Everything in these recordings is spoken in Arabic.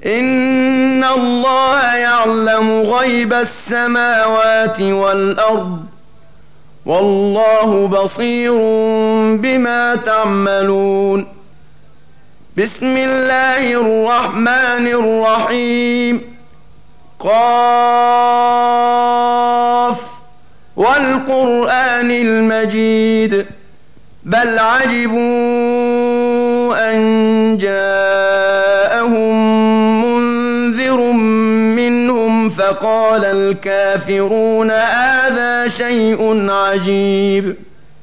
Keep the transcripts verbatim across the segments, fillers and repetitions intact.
إن الله يعلم غيب السماوات والأرض والله بصير بما تعملون. بسم الله الرحمن الرحيم. قاف والقرآن المجيد بل عجبوا أن جاءهم منذر منهم فقال الكافرون هذا شيء عجيب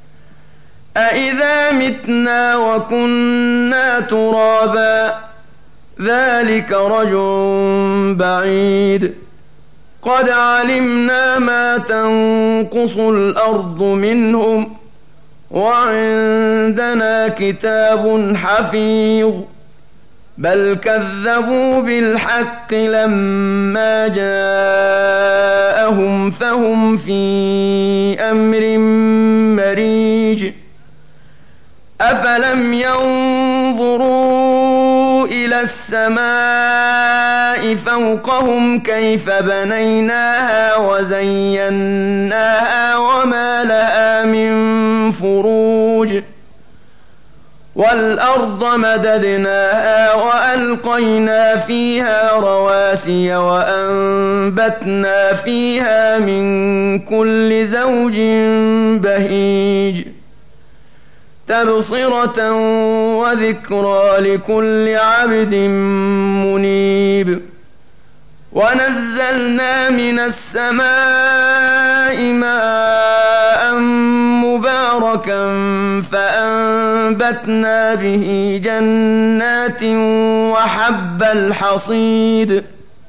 أإذا متنا وكنا ترابا ذلك رجع بعيد قد علمنا ما تنقص الأرض منهم وعندنا كتاب حفيظ بل كذبوا بالحق لما جاءهم فهم في أمر مريج أفلم ينظروا إلى السماء فوقهم كيف بنيناها وزيناها وما لها من فروج والأرض مددناها وألقينا فيها رواسي وأنبتنا فيها من كل زوج بهيج تبصرة وذكرى لكل عبد منيب. ونزلنا من السماء ماء مباركا فأنبتنا به جنات وحب الحصيد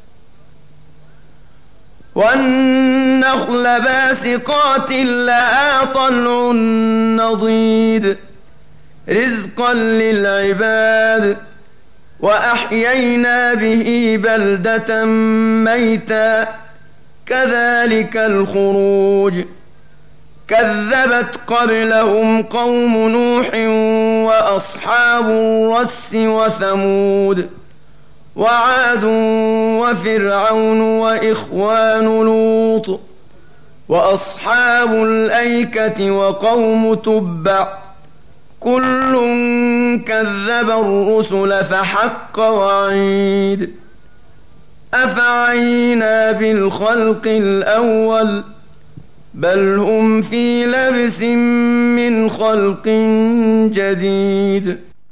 والنخل باسقات لها طلع نضيد رزقا للعباد وأحيينا به بلدة ميتا كذلك الخروج كذبت قبلهم قوم نوح وأصحاب الرس وثمود وعاد وفرعون وإخوان لوط وأصحاب الأيكة وقوم تبع كل كذب الرسل فحق وعيد أفعينا بالخلق الأول بل هم في لبس من خلق جديد.